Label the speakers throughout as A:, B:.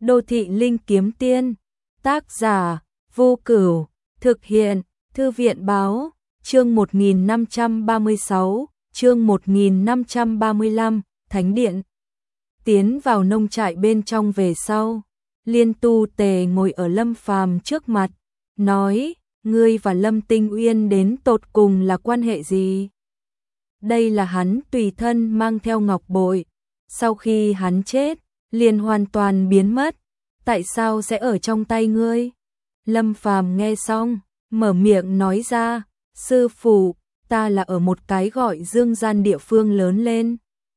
A: Đô thị linh kiếm tiên, tác giả, Vô Cửu, thực hiện, Thư viện báo, chương 1536, chương 1535, Thánh điện. Tiến vào nông trại bên trong về sau, Liên Tu Tề ngồi ở Lâm Phàm trước mặt, nói, ngươi và Lâm Tinh Uyên đến tột cùng là quan hệ gì? Đây là hắn tùy thân mang theo ngọc bội, sau khi hắn chết, liền hoàn toàn biến mất, tại sao sẽ ở trong tay ngươi? Lâm Phàm nghe xong, mở miệng nói ra, sư phụ, ta là ở một cái gọi Dương Gian địa phương lớn lên.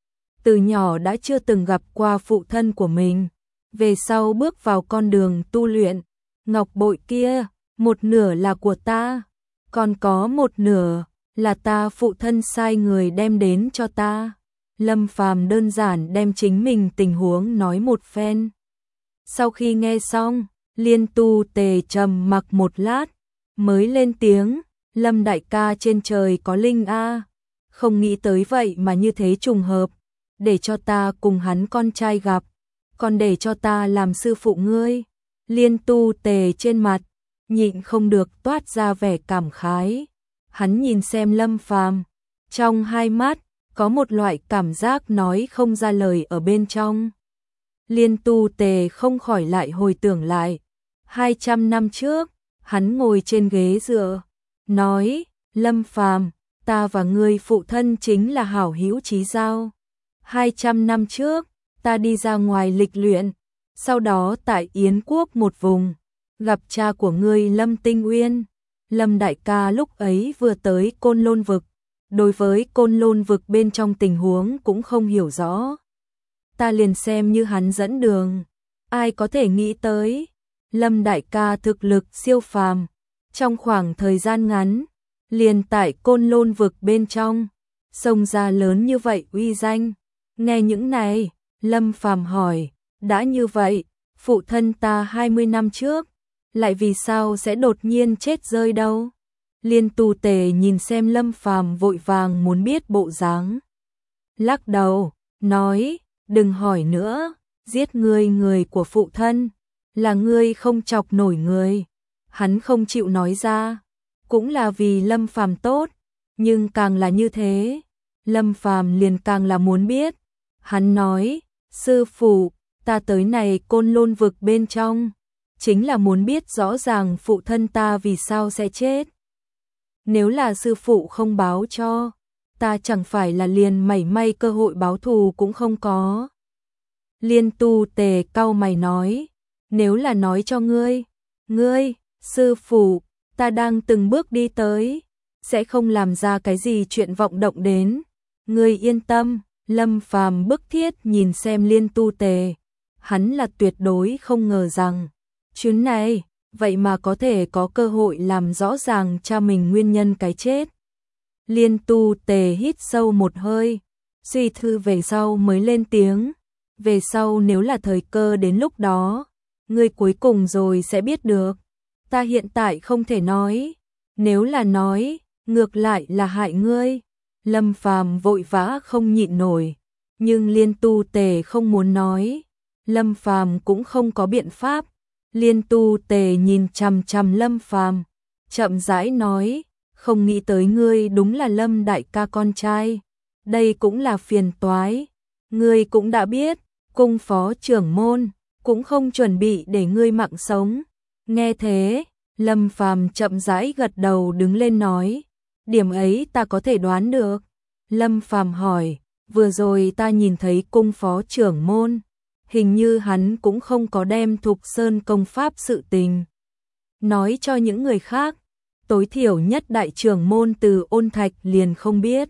A: Từ nhỏ đã chưa từng gặp qua phụ thân của mình, về sau bước vào con đường tu luyện, ngọc bội kia, một nửa là của ta, còn có một nửa là ta phụ thân sai người đem đến cho ta. Lâm Phàm đơn giản đem chính mình tình huống nói một phen. Sau khi nghe xong, Liên Tu Tề trầm mặc một lát, mới lên tiếng, Lâm đại ca trên trời có linh a, không nghĩ tới vậy mà như thế trùng hợp, để cho ta cùng hắn con trai gặp, còn để cho ta làm sư phụ ngươi. Liên Tu Tề trên mặt, nhịn không được toát ra vẻ cảm khái. Hắn nhìn xem Lâm Phàm, trong hai mắt, có một loại cảm giác nói không ra lời ở bên trong. Liên Tu Tề không khỏi lại hồi tưởng lại, 200 năm trước, hắn ngồi trên ghế dựa, nói, Lâm Phàm, ta và ngươi phụ thân chính là hảo hữu chí giao. 200 năm trước, ta đi ra ngoài lịch luyện, sau đó tại Yến Quốc một vùng, gặp cha của ngươi Lâm Tinh Uyên. Lâm đại ca lúc ấy vừa tới Côn Lôn vực, đối với Côn Lôn vực bên trong tình huống cũng không hiểu rõ. Ta liền xem như hắn dẫn đường, ai có thể nghĩ tới, Lâm đại ca thực lực siêu phàm, trong khoảng thời gian ngắn, liền tại Côn Lôn vực bên trong, xông ra lớn như vậy uy danh. Nghe những này, Lâm Phàm hỏi, đã như vậy, phụ thân ta 20 năm trước, lại vì sao sẽ đột nhiên chết rơi đâu? Liên Tu Tề nhìn xem Lâm Phàm vội vàng muốn biết bộ dáng, lắc đầu, nói, đừng hỏi nữa, giết người của phụ thân, là ngươi không chọc nổi người. Hắn không chịu nói ra, cũng là vì Lâm Phàm tốt, nhưng càng là như thế, Lâm Phàm liền càng là muốn biết. Hắn nói, sư phụ, ta tới này Côn Lôn vực bên trong, chính là muốn biết rõ ràng phụ thân ta vì sao sẽ chết. Nếu là sư phụ không báo cho, ta chẳng phải là liền mảy may cơ hội báo thù cũng không có. Liên Tu Tề cau mày nói, nếu là nói cho ngươi, sư phụ, ta đang từng bước đi tới, sẽ không làm ra cái gì chuyện vọng động đến. Ngươi yên tâm. Lâm Phàm bức thiết nhìn xem Liên Tu Tề, hắn là tuyệt đối không ngờ rằng, chuyến này, vậy mà có thể có cơ hội làm rõ ràng cha mình nguyên nhân cái chết. Liên Tu Tề hít sâu một hơi, suy thư về sau mới lên tiếng, về sau nếu là thời cơ đến lúc đó, ngươi cuối cùng rồi sẽ biết được, ta hiện tại không thể nói, nếu là nói, ngược lại là hại ngươi. Lâm Phàm vội vã không nhịn nổi, nhưng Liên Tu Tề không muốn nói, Lâm Phàm cũng không có biện pháp. Liên Tu Tề nhìn chằm chằm Lâm Phàm, chậm rãi nói, không nghĩ tới ngươi đúng là Lâm đại ca con trai, đây cũng là phiền toái. Ngươi cũng đã biết, cung phó trưởng môn cũng không chuẩn bị để ngươi mạng sống. Nghe thế, Lâm Phàm chậm rãi gật đầu đứng lên nói, điểm ấy ta có thể đoán được. Lâm Phàm hỏi, vừa rồi ta nhìn thấy cung phó trưởng môn, hình như hắn cũng không có đem Thục Sơn công pháp sự tình nói cho những người khác, tối thiểu nhất đại trưởng môn Từ Ôn Thạch liền không biết.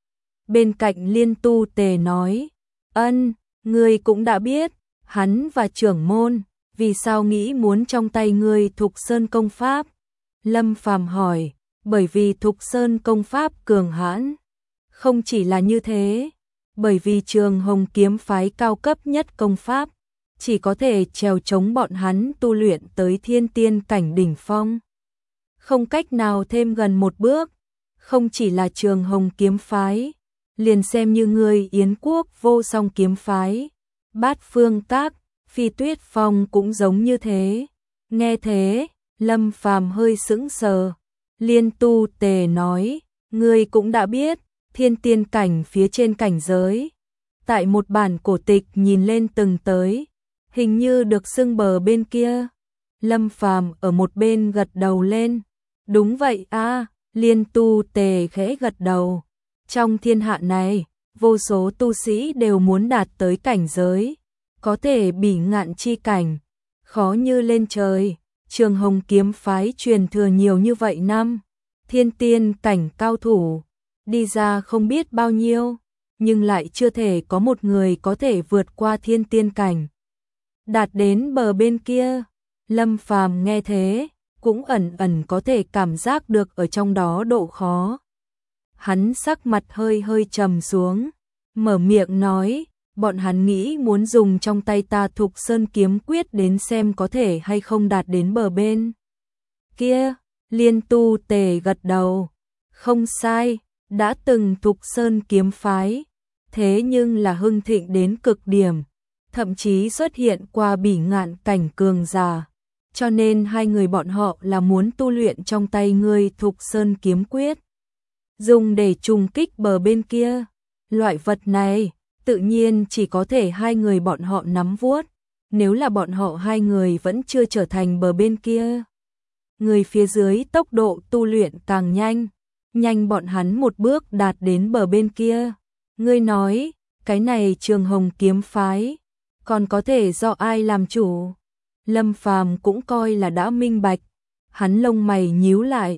A: Bên cạnh Liên Tu Tề nói, ân, ngươi cũng đã biết, hắn và trưởng môn, vì sao nghĩ muốn trong tay ngươi Thục Sơn công pháp? Lâm Phàm hỏi, bởi vì Thục Sơn công pháp cường hãn. Không chỉ là như thế, bởi vì Trường Hồng kiếm phái cao cấp nhất công pháp, chỉ có thể trèo chống bọn hắn tu luyện tới thiên tiên cảnh đỉnh phong. Không cách nào thêm gần một bước, không chỉ là Trường Hồng kiếm phái, liền xem như người Yến Quốc Vô Song kiếm phái, Bát Phương Các, Phi Tuyết Phong cũng giống như thế. Nghe thế, Lâm Phàm hơi sững sờ. Liên Tu Tề nói, ngươi cũng đã biết, thiên tiên cảnh phía trên cảnh giới. Tại một bản cổ tịch nhìn lên từng tới, hình như được xưng bờ bên kia. Lâm Phàm ở một bên gật đầu lên. Đúng vậy a, Liên Tu Tề khẽ gật đầu. Trong thiên hạ này, vô số tu sĩ đều muốn đạt tới cảnh giới, có thể bỉ ngạn chi cảnh, khó như lên trời. Trường Hồng kiếm phái truyền thừa nhiều như vậy năm, thiên tiên cảnh cao thủ đi ra không biết bao nhiêu, nhưng lại chưa thể có một người có thể vượt qua thiên tiên cảnh, đạt đến bờ bên kia. Lâm Phàm nghe thế, cũng ẩn ẩn có thể cảm giác được ở trong đó độ khó. Hắn sắc mặt hơi hơi trầm xuống, mở miệng nói, bọn hắn nghĩ muốn dùng trong tay ta Thục Sơn kiếm quyết đến xem có thể hay không đạt đến bờ bên kia. Liên Tu Tề gật đầu, không sai, đã từng Thục Sơn kiếm phái, thế nhưng là hưng thịnh đến cực điểm, thậm chí xuất hiện qua bỉ ngạn cảnh cường giả, cho nên hai người bọn họ là muốn tu luyện trong tay ngươi Thục Sơn kiếm quyết, dùng để trùng kích bờ bên kia. Loại vật này tự nhiên chỉ có thể hai người bọn họ nắm vuốt, nếu là bọn họ hai người vẫn chưa trở thành bờ bên kia, người phía dưới tốc độ tu luyện càng nhanh, nhanh bọn hắn một bước đạt đến bờ bên kia. Ngươi nói, cái này Trường Hồng kiếm phái, còn có thể do ai làm chủ? Lâm Phàm cũng coi là đã minh bạch, hắn lông mày nhíu lại,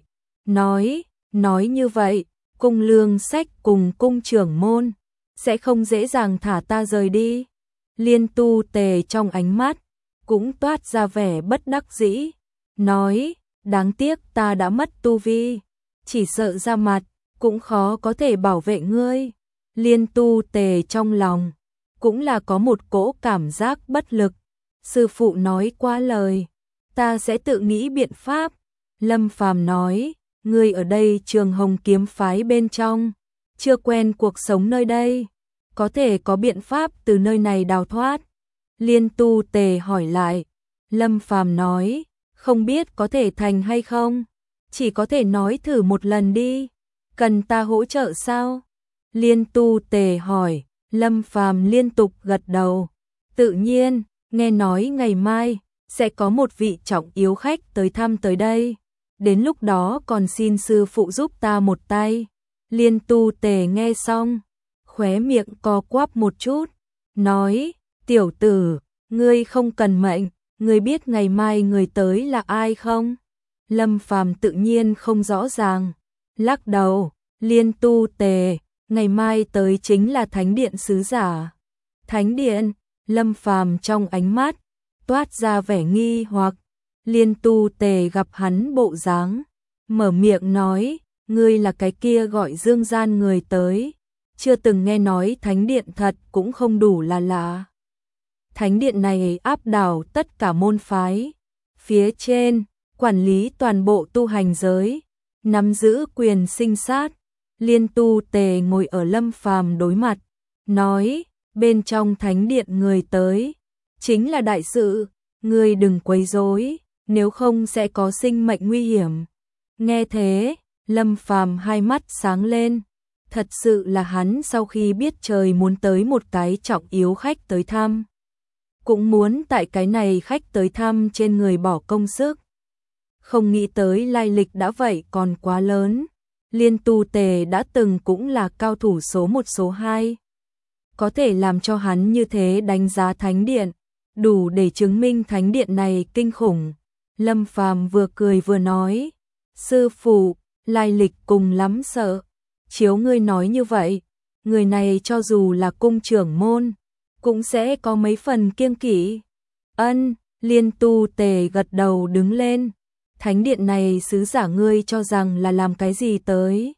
A: nói như vậy, Cung Lương Sách cùng cung trưởng môn sẽ không dễ dàng thả ta rời đi. Liên Tu Tề trong ánh mắt cũng toát ra vẻ bất đắc dĩ, nói, đáng tiếc ta đã mất tu vi, chỉ sợ ra mặt cũng khó có thể bảo vệ ngươi. Liên Tu Tề trong lòng cũng là có một cỗ cảm giác bất lực. Sư phụ nói quá lời, ta sẽ tự nghĩ biện pháp. Lâm Phàm nói, ngươi ở đây Trường Hồng kiếm phái bên trong, chưa quen cuộc sống nơi đây, có thể có biện pháp từ nơi này đào thoát. Liên Tu Tề hỏi lại, Lâm Phàm nói, không biết có thể thành hay không, chỉ có thể nói thử một lần đi, cần ta hỗ trợ sao? Liên Tu Tề hỏi. Lâm Phàm liên tục gật đầu, tự nhiên, nghe nói ngày mai sẽ có một vị trọng yếu khách tới thăm tới đây, đến lúc đó còn xin sư phụ giúp ta một tay. Liên Tu Tề nghe xong, khóe miệng co quắp một chút, nói, tiểu tử, ngươi không cần mệnh, ngươi biết ngày mai người tới là ai không? Lâm Phàm tự nhiên không rõ ràng, lắc đầu. Liên Tu Tề, ngày mai tới chính là Thánh Điện sứ giả. Thánh Điện? Lâm Phàm trong ánh mắt toát ra vẻ nghi hoặc. Liên Tu Tề gặp hắn bộ dáng, mở miệng nói, ngươi là cái kia gọi Dương Gian người tới, chưa từng nghe nói Thánh Điện thật cũng không đủ là lạ. Thánh Điện này áp đảo tất cả môn phái, phía trên quản lý toàn bộ tu hành giới, nắm giữ quyền sinh sát. Liên Tu Tề ngồi ở Lâm Phàm đối mặt, nói, bên trong Thánh Điện người tới chính là đại sự, ngươi đừng quấy rối, nếu không sẽ có sinh mệnh nguy hiểm. Nghe thế, Lâm Phàm hai mắt sáng lên, thật sự là hắn sau khi biết trời muốn tới một cái trọng yếu khách tới thăm, cũng muốn tại cái này khách tới thăm trên người bỏ công sức. Không nghĩ tới lai lịch đã vậy còn quá lớn. Liên Tu Tề đã từng cũng là cao thủ số 1 số 2. Có thể làm cho hắn như thế đánh giá Thánh Điện, đủ để chứng minh Thánh Điện này kinh khủng. Lâm Phàm vừa cười vừa nói, sư phụ, lai lịch cùng lắm sợ. Chiếu ngươi nói như vậy, người này cho dù là cung trưởng môn, cũng sẽ có mấy phần kiêng kỵ. Ân, Liên Tu Tề gật đầu đứng lên. Thánh Điện này sứ giả ngươi cho rằng là làm cái gì tới?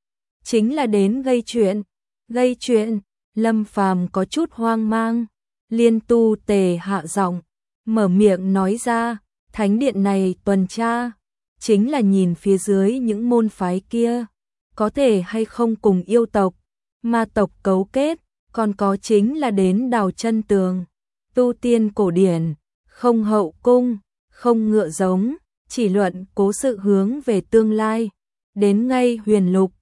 A: Chính là đến gây chuyện. Gây chuyện? Lâm Phàm có chút hoang mang. Liên Tu Tề hạ giọng, mở miệng nói ra, Thánh Điện này tuần tra, chính là nhìn phía dưới những môn phái kia, có thể hay không cùng yêu tộc, ma tộc cấu kết, còn có chính là đến đào chân tường, tu tiên cổ điển, không hậu cung, không ngựa giống, chỉ luận cố sự hướng về tương lai. Đến ngay huyền lục,